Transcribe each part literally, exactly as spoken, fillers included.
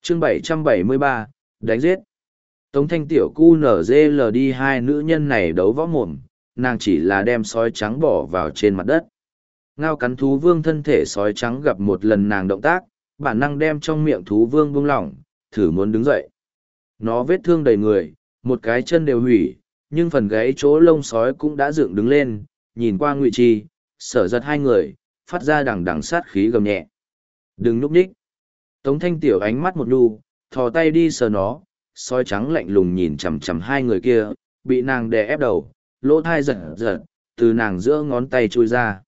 chương bảy trăm bảy mươi ba, đánh giết. Tống Thanh Tiểu cu nở dê lờ đi hai nữ nhân này đấu võ mồm, nàng chỉ là đem sói trắng bỏ vào trên mặt đất. Ngao cắn thú vương thân thể sói trắng gặp một lần nàng động tác, bản năng đem trong miệng thú vương buông lỏng, thử muốn đứng dậy. Nó vết thương đầy người, một cái chân đều hủy, nhưng phần gáy chỗ lông sói cũng đã dựng đứng lên, nhìn qua Ngụy Chi, Sở Giật hai người, phát ra đằng đằng sát khí gầm nhẹ. Đừng núp nhích. Tống Thanh Tiểu ánh mắt một đu, thò tay đi sờ nó, sói trắng lạnh lùng nhìn chằm chằm hai người kia, bị nàng đè ép đầu, lỗ thai giật giật, từ nàng giữa ngón tay trôi ra.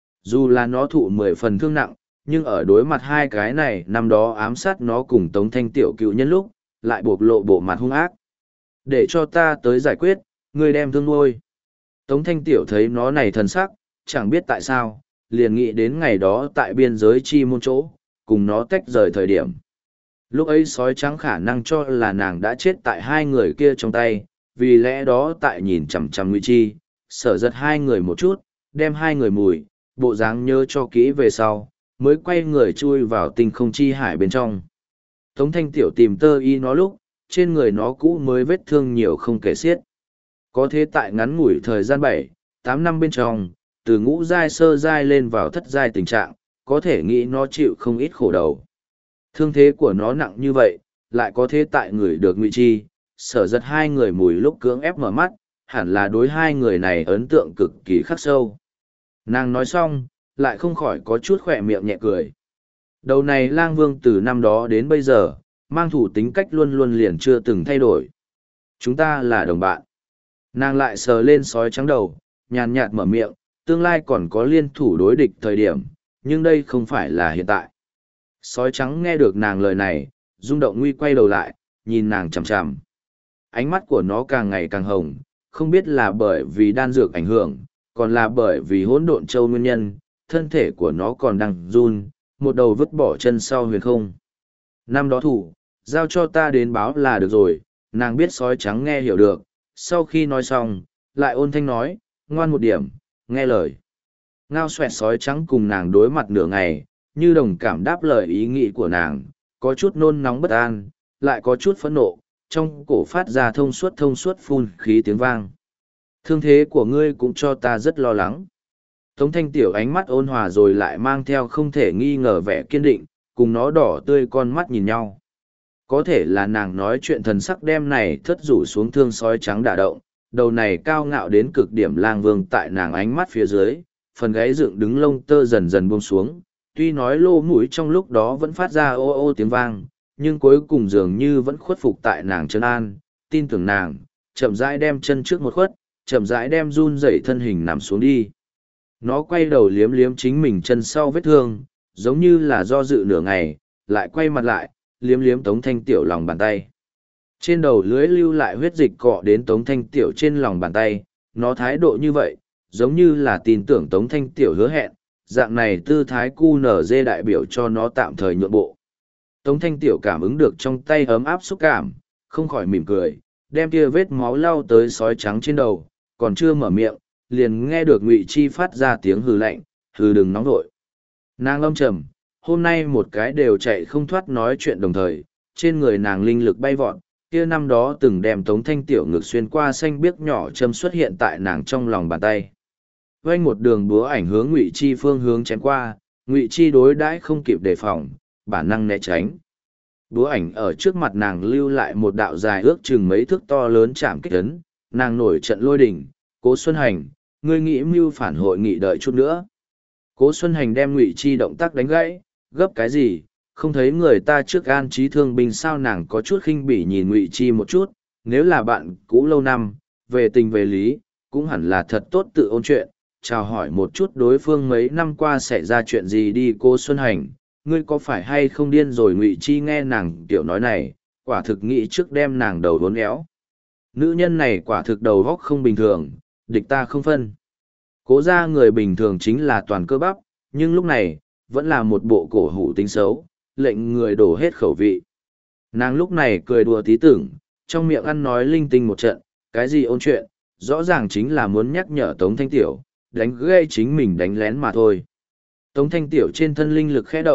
Dù là nó thụ mười phần thương nặng, nhưng ở đối mặt hai cái này năm đó ám sát nó cùng Tống Thanh Tiểu cựu nhân lúc, lại bộc lộ bộ mặt hung ác. Để cho ta tới giải quyết, ngươi đem thương nuôi. Tống Thanh Tiểu thấy nó này thần sắc, chẳng biết tại sao, liền nghĩ đến ngày đó tại biên giới chi môn chỗ, cùng nó tách rời thời điểm. Lúc ấy sói trắng khả năng cho là nàng đã chết tại hai người kia trong tay, vì lẽ đó tại nhìn chằm chằm Ngụy Chi, Sở Giật hai người một chút, đem hai người mùi, bộ dáng nhớ cho kỹ về sau, mới quay người chui vào tinh không chi hải bên trong. Tống Thanh Tiểu tìm tơ y nó lúc, trên người nó cũ mới vết thương nhiều không kể xiết. Có thế tại ngắn ngủi thời gian bảy, tám năm bên trong, từ ngũ giai sơ giai lên vào thất giai tình trạng, có thể nghĩ nó chịu không ít khổ đầu. Thương thế của nó nặng như vậy, lại có thế tại người được Ngụy Chi, Sở Giật hai người mùi lúc cưỡng ép mở mắt, hẳn là đối hai người này ấn tượng cực kỳ khắc sâu. Nàng nói xong, lại không khỏi có chút khỏe miệng nhẹ cười. Đầu này lang vương từ năm đó đến bây giờ, mang thủ tính cách luôn luôn liền chưa từng thay đổi. Chúng ta là đồng bạn. Nàng lại sờ lên sói trắng đầu, nhàn nhạt mở miệng, tương lai còn có liên thủ đối địch thời điểm, nhưng đây không phải là hiện tại. Sói trắng nghe được nàng lời này, rung động nguy quay đầu lại, nhìn nàng chằm chằm. Ánh mắt của nó càng ngày càng hồng, không biết là bởi vì đan dược ảnh hưởng, còn là bởi vì hỗn độn châu nguyên nhân, thân thể của nó còn đang run, một đầu vứt bỏ chân sau huyền không. Năm đó thủ, giao cho ta đến báo là được rồi, nàng biết sói trắng nghe hiểu được, sau khi nói xong, lại ôn thanh nói, ngoan một điểm, nghe lời. Ngao xoẹt sói trắng cùng nàng đối mặt nửa ngày, như đồng cảm đáp lời ý nghĩ của nàng, có chút nôn nóng bất an, lại có chút phẫn nộ, trong cổ phát ra thông suốt thông suốt phun khí tiếng vang. Thương thế của ngươi cũng cho ta rất lo lắng. Tống Thanh Tiểu ánh mắt ôn hòa rồi lại mang theo không thể nghi ngờ vẻ kiên định, cùng nó đỏ tươi con mắt nhìn nhau. Có thể là nàng nói chuyện thần sắc đem này thất rủ xuống thương sói trắng đả động, đầu này cao ngạo đến cực điểm lang vương tại nàng ánh mắt phía dưới, phần gáy dựng đứng lông tơ dần dần buông xuống, tuy nói lô mũi trong lúc đó vẫn phát ra ô ô tiếng vang, nhưng cuối cùng dường như vẫn khuất phục tại nàng chân an, tin tưởng nàng, chậm rãi đem chân trước một khuất, chậm rãi đem run dậy thân hình nằm xuống đi. Nó quay đầu liếm liếm chính mình chân sau vết thương, giống như là do dự nửa ngày, lại quay mặt lại, liếm liếm Tống Thanh Tiểu lòng bàn tay. Trên đầu lưới lưu lại huyết dịch cọ đến Tống Thanh Tiểu trên lòng bàn tay, nó thái độ như vậy, giống như là tin tưởng Tống Thanh Tiểu hứa hẹn, dạng này tư thái cu nở dê đại biểu cho nó tạm thời nhượng bộ. Tống Thanh Tiểu cảm ứng được trong tay ấm áp xúc cảm, không khỏi mỉm cười, đem kia vết máu lau tới sói trắng trên đầu, còn chưa mở miệng, liền nghe được Ngụy Chi phát ra tiếng hừ lạnh, hừ đừng nóng vội. Nàng lâm trầm, hôm nay một cái đều chạy không thoát nói chuyện đồng thời, trên người nàng linh lực bay vọt, kia năm đó từng đem Tống Thanh Tiểu ngực xuyên qua xanh biếc nhỏ châm xuất hiện tại nàng trong lòng bàn tay. Vây một đường búa ảnh hướng Ngụy Chi phương hướng chém qua, Ngụy Chi đối đãi không kịp đề phòng, bản năng né tránh. Búa ảnh ở trước mặt nàng lưu lại một đạo dài ước chừng mấy thước to lớn chạm kích ấn, nàng nổi trận lôi đỉnh, Cố Xuân Hành, ngươi nghĩ mưu phản hội nghị đợi chút nữa. Cố Xuân Hành đem Ngụy Chi động tác đánh gãy, gấp cái gì, không thấy người ta trước an trí thương binh sao. Nàng có chút khinh bỉ nhìn Ngụy Chi một chút, nếu là bạn cũ lâu năm, về tình về lý, cũng hẳn là thật tốt tự ôn chuyện, chào hỏi một chút đối phương mấy năm qua xảy ra chuyện gì đi. Cô Xuân Hành, ngươi có phải hay không điên rồi? Ngụy Chi nghe nàng kiểu nói này, quả thực nghĩ trước đem nàng đầu đốn éo. Nữ nhân này quả thực đầu góc không bình thường, địch ta không phân. Cố ra người bình thường chính là toàn cơ bắp, nhưng lúc này, vẫn là một bộ cổ hủ tính xấu, lệnh người đổ hết khẩu vị. Nàng lúc này cười đùa tí tưởng, trong miệng ăn nói linh tinh một trận, cái gì ôn chuyện, rõ ràng chính là muốn nhắc nhở Tống Thanh Tiểu, đánh gây chính mình đánh lén mà thôi. Tống Thanh Tiểu trên thân linh lực khẽ động,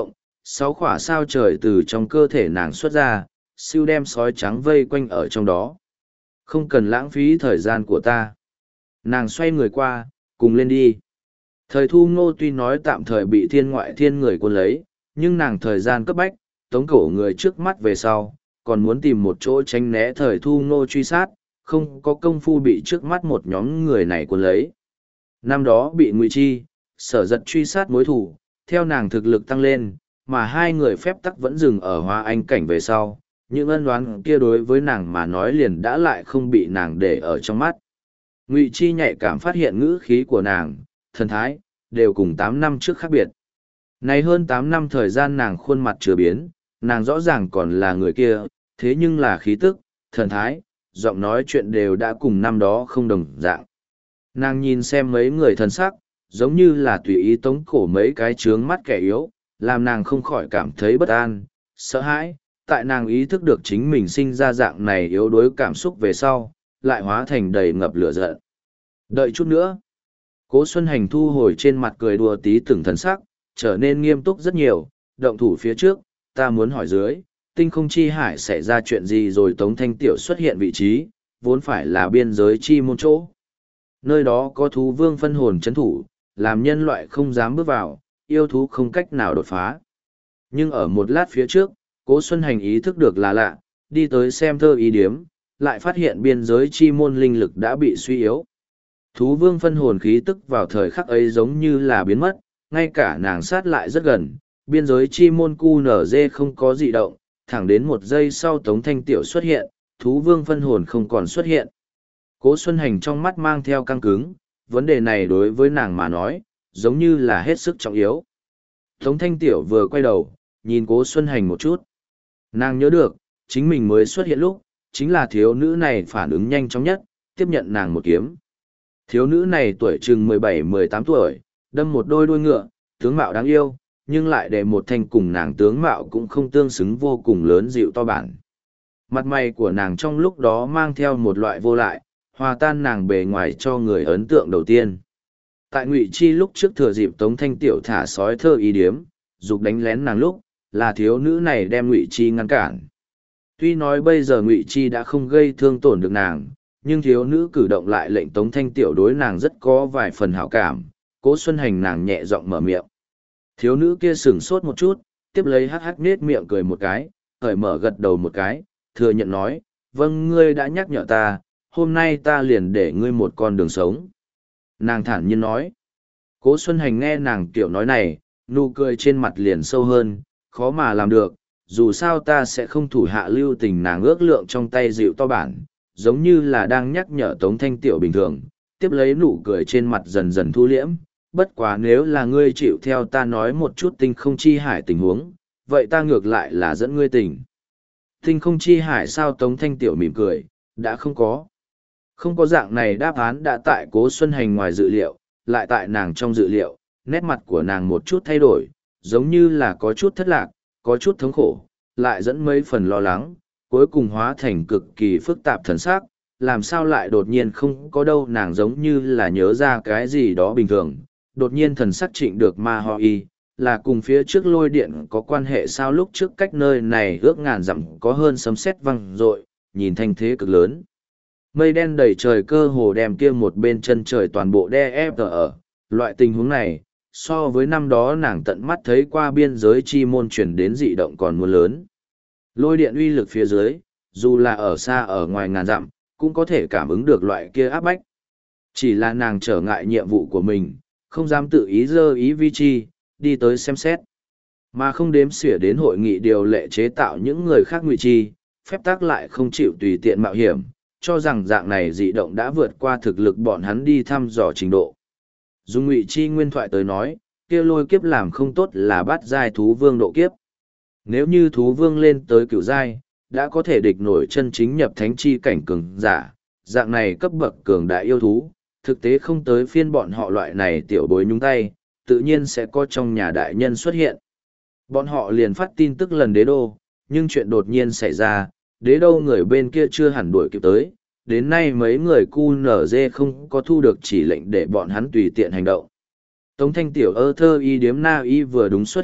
sáu khỏa sao trời từ trong cơ thể nàng xuất ra, siêu đem sói trắng vây quanh ở trong đó. Không cần lãng phí thời gian của ta. Nàng xoay người qua, cùng lên đi. Thời thu ngô tuy nói tạm thời bị thiên ngoại thiên người quân lấy, nhưng nàng thời gian cấp bách, tống cổ người trước mắt về sau, còn muốn tìm một chỗ tránh né thời thu ngô truy sát, không có công phu bị trước mắt một nhóm người này quân lấy. Năm đó bị Ngụy Chi, Sở Giật truy sát mối thủ, theo nàng thực lực tăng lên, mà hai người phép tắc vẫn dừng ở Hoa Anh cảnh về sau, những ân oán kia đối với nàng mà nói liền đã lại không bị nàng để ở trong mắt. Ngụy Chi nhạy cảm phát hiện ngữ khí của nàng, thần thái, đều cùng tám năm trước khác biệt. Này hơn tám năm thời gian nàng khuôn mặt chưa biến, nàng rõ ràng còn là người kia, thế nhưng là khí tức, thần thái, giọng nói chuyện đều đã cùng năm đó không đồng dạng. Nàng nhìn xem mấy người thần sắc, giống như là tùy ý tống cổ mấy cái trướng mắt kẻ yếu, làm nàng không khỏi cảm thấy bất an, sợ hãi, tại nàng ý thức được chính mình sinh ra dạng này yếu đuối cảm xúc về sau, lại hóa thành đầy ngập lửa giận. Đợi chút nữa. Cố Xuân Hành thu hồi trên mặt cười đùa tí từng thần sắc, trở nên nghiêm túc rất nhiều, động thủ phía trước, ta muốn hỏi dưới, tinh không chi hải xảy ra chuyện gì rồi Tống Thanh Tiểu xuất hiện vị trí, vốn phải là biên giới chi môn chỗ. Nơi đó có thú vương phân hồn chấn thủ, làm nhân loại không dám bước vào, yêu thú không cách nào đột phá. Nhưng ở một lát phía trước, Cố Xuân Hành ý thức được là lạ, đi tới xem thơ ý điếm, lại phát hiện biên giới chi môn linh lực đã bị suy yếu. Thú vương phân hồn khí tức vào thời khắc ấy giống như là biến mất, ngay cả nàng sát lại rất gần, biên giới chi môn cu nở dê không có dị động, thẳng đến một giây sau Tống Thanh Tiểu xuất hiện, thú vương phân hồn không còn xuất hiện. Cố Xuân Hành trong mắt mang theo căng cứng, vấn đề này đối với nàng mà nói, giống như là hết sức trọng yếu. Tống Thanh Tiểu vừa quay đầu, nhìn Cố Xuân Hành một chút. Nàng nhớ được, chính mình mới xuất hiện lúc, chính là thiếu nữ này phản ứng nhanh chóng nhất, tiếp nhận nàng một kiếm. Thiếu nữ này tuổi chừng mười bảy mười tám tuổi, đâm một đôi đuôi ngựa, tướng mạo đáng yêu, nhưng lại để một thanh cùng nàng tướng mạo cũng không tương xứng vô cùng lớn dịu to bản. Mặt mày của nàng trong lúc đó mang theo một loại vô lại, hòa tan nàng bề ngoài cho người ấn tượng đầu tiên. Tại Ngụy Chi lúc trước thừa dịp Tống Thanh Tiểu thả sói thơ ý điếm, dục đánh lén nàng lúc, là thiếu nữ này đem Ngụy Chi ngăn cản. Tuy nói bây giờ Ngụy Chi đã không gây thương tổn được nàng, nhưng thiếu nữ cử động lại lệnh Tống Thanh Tiểu đối nàng rất có vài phần hảo cảm. Cố Xuân Hành nàng nhẹ giọng mở miệng. Thiếu nữ kia sửng sốt một chút, tiếp lấy hắc hắc nết miệng cười một cái, cởi mở gật đầu một cái, thừa nhận nói, vâng ngươi đã nhắc nhở ta, hôm nay ta liền để ngươi một con đường sống. Nàng thản nhiên nói. Cố Xuân Hành nghe nàng kiểu nói này, nụ cười trên mặt liền sâu hơn, khó mà làm được, dù sao ta sẽ không thủ hạ lưu tình. Nàng ước lượng trong tay dịu to bản, giống như là đang nhắc nhở Tống Thanh Tiểu bình thường, tiếp lấy nụ cười trên mặt dần dần thu liễm. Bất quá nếu là ngươi chịu theo ta nói một chút tinh không chi hải tình huống, vậy ta ngược lại là dẫn ngươi tỉnh. Tinh không chi hải sao? Tống Thanh Tiểu mỉm cười, đã không có. Không có dạng này đáp án đã tại Cố Xuân Hành ngoài dự liệu, lại tại nàng trong dự liệu, nét mặt của nàng một chút thay đổi, giống như là có chút thất lạc, có chút thống khổ, lại dẫn mấy phần lo lắng, cuối cùng hóa thành cực kỳ phức tạp thần sắc, làm sao lại đột nhiên không có đâu. Nàng giống như là nhớ ra cái gì đó bình thường, đột nhiên thần sắc trịnh được ma ho y, là cùng phía trước lôi điện có quan hệ sao? Lúc trước cách nơi này ước ngàn dặm có hơn sấm sét vang dội, nhìn thanh thế cực lớn. Mây đen đầy trời cơ hồ đem kia một bên chân trời toàn bộ đe ép ở, loại tình huống này, so với năm đó nàng tận mắt thấy qua biên giới chi môn chuyển đến dị động còn muốn lớn. Lôi điện uy lực phía dưới, dù là ở xa ở ngoài ngàn dặm, cũng có thể cảm ứng được loại kia áp bách. Chỉ là nàng trở ngại nhiệm vụ của mình, không dám tự ý dơ ý vi chi, đi tới xem xét. Mà không đếm xỉa đến hội nghị điều lệ chế tạo những người khác ngụy chi, phép tắc lại không chịu tùy tiện mạo hiểm, cho rằng dạng này dị động đã vượt qua thực lực bọn hắn đi thăm dò trình độ. Dùng ngụy chi nguyên thoại tới nói, kia lôi kiếp làm không tốt là bắt giai thú vương độ kiếp. Nếu như thú vương lên tới cửu giai, đã có thể địch nổi chân chính nhập thánh chi cảnh cường giả, dạng này cấp bậc cường đại yêu thú, thực tế không tới phiên bọn họ loại này tiểu bối nhúng tay, tự nhiên sẽ có trong nhà đại nhân xuất hiện. Bọn họ liền phát tin tức lần đế đô, nhưng chuyện đột nhiên xảy ra, đế đô người bên kia chưa hẳn đuổi kịp tới, đến nay mấy người cu nở dê không có thu được chỉ lệnh để bọn hắn tùy tiện hành động. Tống Thanh Tiểu ơ thơ y điếm na y vừa đúng xuất hiện,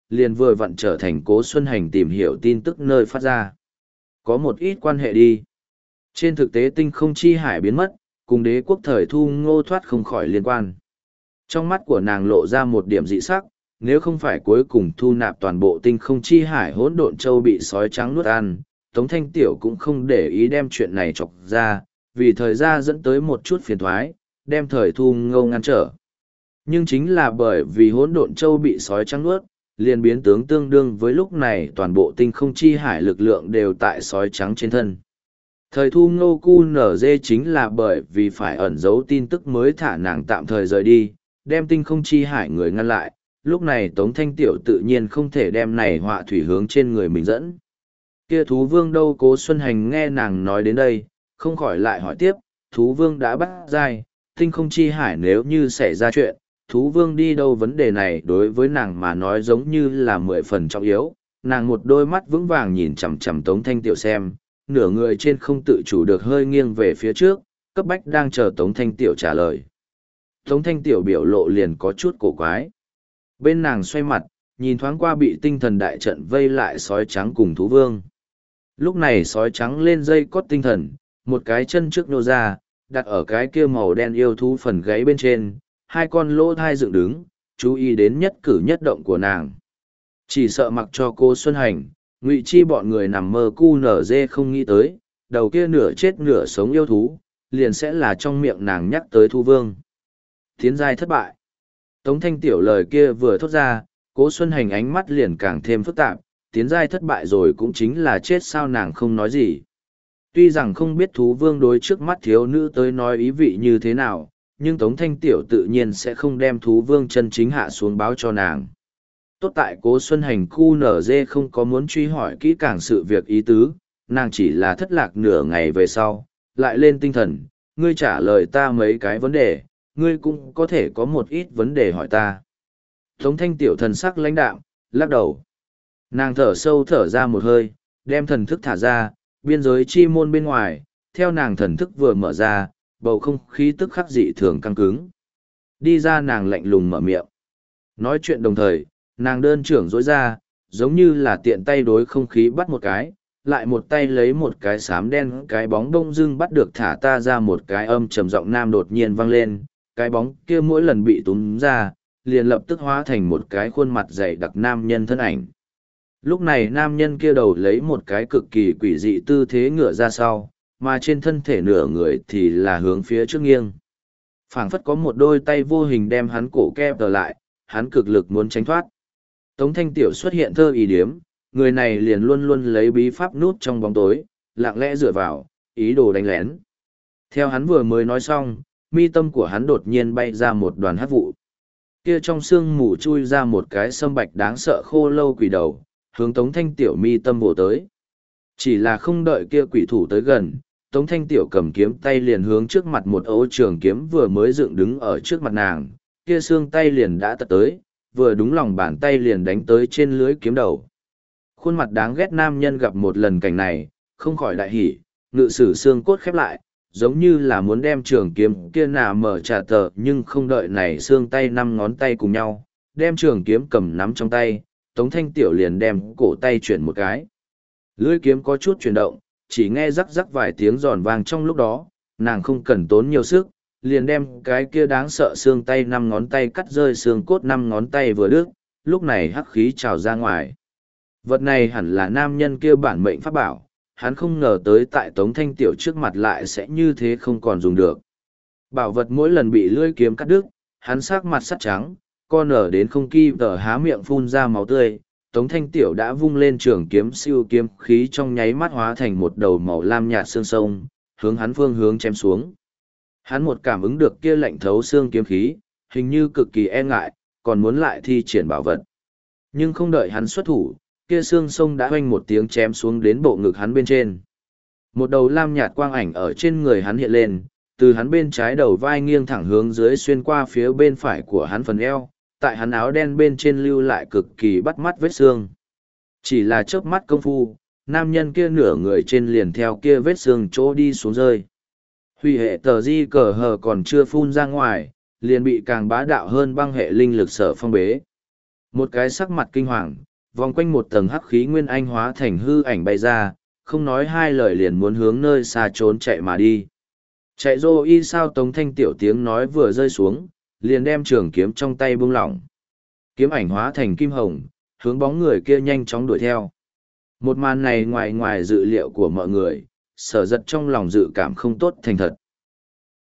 liền vừa vặn trở thành Cố Xuân Hành tìm hiểu tin tức nơi phát ra. Có một ít quan hệ đi. Trên thực tế tinh không chi hải biến mất, cùng đế quốc thời Thu Ngô thoát không khỏi liên quan. Trong mắt của nàng lộ ra một điểm dị sắc, nếu không phải cuối cùng thu nạp toàn bộ tinh không chi hải hỗn độn châu bị sói trắng nuốt ăn, Tống Thanh Tiểu cũng không để ý đem chuyện này chọc ra, vì thời gian dẫn tới một chút phiền thoái, đem thời Thu Ngô ngăn trở. Nhưng chính là bởi vì hỗn độn châu bị sói trắng nuốt, liền biến tướng tương đương với lúc này toàn bộ tinh không chi hải lực lượng đều tại sói trắng trên thân. Thời Thu Ngô cu nở dê chính là bởi vì phải ẩn giấu tin tức mới thả nàng tạm thời rời đi, đem tinh không chi hải người ngăn lại, lúc này Tống Thanh Tiểu tự nhiên không thể đem này họa thủy hướng trên người mình dẫn. Kia thú vương đâu? Cố Xuân Hành nghe nàng nói đến đây, không khỏi lại hỏi tiếp, thú vương đã bắt giai, tinh không chi hải nếu như xảy ra chuyện, thú vương đi đâu? Vấn đề này đối với nàng mà nói giống như là mười phần trọng yếu, nàng một đôi mắt vững vàng nhìn chằm chằm Tống Thanh Tiểu xem, nửa người trên không tự chủ được hơi nghiêng về phía trước, cấp bách đang chờ Tống Thanh Tiểu trả lời. Tống Thanh Tiểu biểu lộ liền có chút cổ quái. Bên nàng xoay mặt, nhìn thoáng qua bị tinh thần đại trận vây lại sói trắng cùng thú vương. Lúc này sói trắng lên dây cót tinh thần, một cái chân trước nô ra, đặt ở cái kia màu đen yêu thú phần gáy bên trên, hai con lỗ thai dựng đứng, chú ý đến nhất cử nhất động của nàng. Chỉ sợ mặc cho cô Xuân Hành, Ngụy Chi bọn người nằm mơ cu nở dê không nghĩ tới, đầu kia nửa chết nửa sống yêu thú, liền sẽ là trong miệng nàng nhắc tới thu vương. Tiến giai thất bại. Tống Thanh Tiểu lời kia vừa thốt ra, Cố Xuân Hành ánh mắt liền càng thêm phức tạp, tiến giai thất bại rồi cũng chính là chết sao nàng không nói gì. Tuy rằng không biết thú vương đối trước mắt thiếu nữ tới nói ý vị như thế nào, nhưng Tống Thanh Tiểu tự nhiên sẽ không đem thú vương chân chính hạ xuống báo cho nàng. Tốt tại Cố Xuân Hành cu nở dê không có muốn truy hỏi kỹ càng sự việc ý tứ, nàng chỉ là thất lạc nửa ngày về sau, lại lên tinh thần, ngươi trả lời ta mấy cái vấn đề, ngươi cũng có thể có một ít vấn đề hỏi ta. Tống Thanh Tiểu thần sắc lãnh đạm, lắc đầu. Nàng thở sâu thở ra một hơi, đem thần thức thả ra, biên giới chi môn bên ngoài, theo nàng thần thức vừa mở ra, bầu không khí tức khắc dị thường căng cứng. Đi ra nàng lạnh lùng mở miệng. Nói chuyện đồng thời, nàng đơn trưởng dối ra, giống như là tiện tay đối không khí bắt một cái, lại một tay lấy một cái xám đen cái bóng đông dưng bắt được thả ta ra một cái âm trầm giọng nam đột nhiên vang lên, cái bóng kia mỗi lần bị túm ra, liền lập tức hóa thành một cái khuôn mặt dày đặc nam nhân thân ảnh. Lúc này nam nhân kia đầu lấy một cái cực kỳ quỷ dị tư thế ngửa ra sau, mà trên thân thể nửa người thì là hướng phía trước nghiêng. Phảng phất có một đôi tay vô hình đem hắn cổ kẹp trở lại, hắn cực lực muốn tránh thoát. Tống Thanh Tiểu xuất hiện thơ ý điếm, người này liền luôn luôn lấy bí pháp nút trong bóng tối, lặng lẽ dựa vào, ý đồ đánh lén. Theo hắn vừa mới nói xong, mi tâm của hắn đột nhiên bay ra một đoàn hắc vụ. Kia trong xương mù chui ra một cái sâm bạch đáng sợ khô lâu quỷ đầu, hướng Tống Thanh Tiểu mi tâm bổ tới. Chỉ là không đợi kia quỷ thủ tới gần, Tống Thanh Tiểu cầm kiếm tay liền hướng trước mặt một ô trường kiếm vừa mới dựng đứng ở trước mặt nàng, kia xương tay liền đã tật tới, vừa đúng lòng bàn tay liền đánh tới trên lưới kiếm đầu. Khuôn mặt đáng ghét nam nhân gặp một lần cảnh này, không khỏi đại hỉ, ngự sử xương cốt khép lại, giống như là muốn đem trường kiếm kia nà mở trả tờ, nhưng không đợi này xương tay năm ngón tay cùng nhau, đem trường kiếm cầm nắm trong tay, Tống Thanh Tiểu liền đem cổ tay chuyển một cái. Lưỡi kiếm có chút chuyển động, chỉ nghe rắc rắc vài tiếng giòn vang trong lúc đó, nàng không cần tốn nhiều sức, liền đem cái kia đáng sợ xương tay năm ngón tay cắt rơi xương cốt năm ngón tay vừa đứt, lúc này hắc khí trào ra ngoài. Vật này hẳn là nam nhân kia bản mệnh pháp bảo, hắn không ngờ tới tại Tống Thanh Tiểu trước mặt lại sẽ như thế không còn dùng được. Bảo vật mỗi lần bị lưỡi kiếm cắt đứt, hắn sắc mặt sắt trắng, con ở đến không kỳ tờ há miệng phun ra máu tươi. Tống Thanh Tiểu đã vung lên trường kiếm siêu kiếm khí trong nháy mắt hóa thành một đầu màu lam nhạt xương sông, hướng hắn phương hướng chém xuống. Hắn một cảm ứng được kia lạnh thấu xương kiếm khí, hình như cực kỳ e ngại, còn muốn lại thi triển bảo vật. Nhưng không đợi hắn xuất thủ, kia xương sông đã hoanh một tiếng chém xuống đến bộ ngực hắn bên trên. Một đầu lam nhạt quang ảnh ở trên người hắn hiện lên, từ hắn bên trái đầu vai nghiêng thẳng hướng dưới xuyên qua phía bên phải của hắn phần eo, tại hắn áo đen bên trên lưu lại cực kỳ bắt mắt vết xương. Chỉ là chớp mắt công phu, nam nhân kia nửa người trên liền theo kia vết xương chỗ đi xuống rơi. Huy hệ tờ di cờ hờ còn chưa phun ra ngoài, liền bị càng bá đạo hơn băng hệ linh lực sở phong bế. Một cái sắc mặt kinh hoàng, vòng quanh một tầng hắc khí nguyên anh hóa thành hư ảnh bay ra, không nói hai lời liền muốn hướng nơi xa trốn chạy mà đi. Chạy rô y sao Tống Thanh tiểu tiếng nói vừa rơi xuống, liền đem trường kiếm trong tay buông lỏng. Kiếm ảnh hóa thành kim hồng, hướng bóng người kia nhanh chóng đuổi theo. Một màn này ngoài ngoài dự liệu của mọi người, sở giật trong lòng dự cảm không tốt thành thật.